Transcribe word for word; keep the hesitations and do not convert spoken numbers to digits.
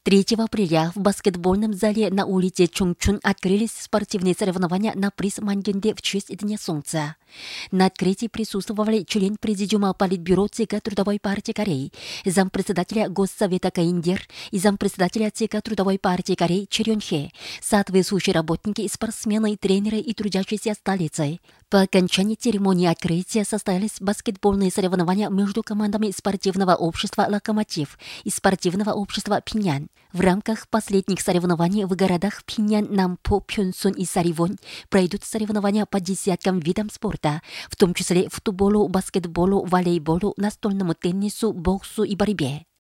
третьего апреля в баскетбольном зале на улице Чунчун открылись спортивные соревнования на приз Мангенде в честь Дня Солнца. На открытии присутствовали член президиума Политбюро ЦК Трудовой партии Кореи, зампредседателя Госсовета КНДР и зампредседателя ЦК Трудовой партии Кореи Чэ Рён-хе, соответствующие работники, спортсмены, тренеры и трудящиеся столицы. По окончании церемонии открытия состоялись баскетбольные соревнования между командами спортивного общества «Локомотив» и спортивного общества «Пинян». В рамках последних соревнований в городах Пинян, Нампо, Пхёнсун и Саривон пройдут соревнования по десяткам видам спорта, в том числе футболу, баскетболу, волейболу, настольному теннису, боксу и борьбе.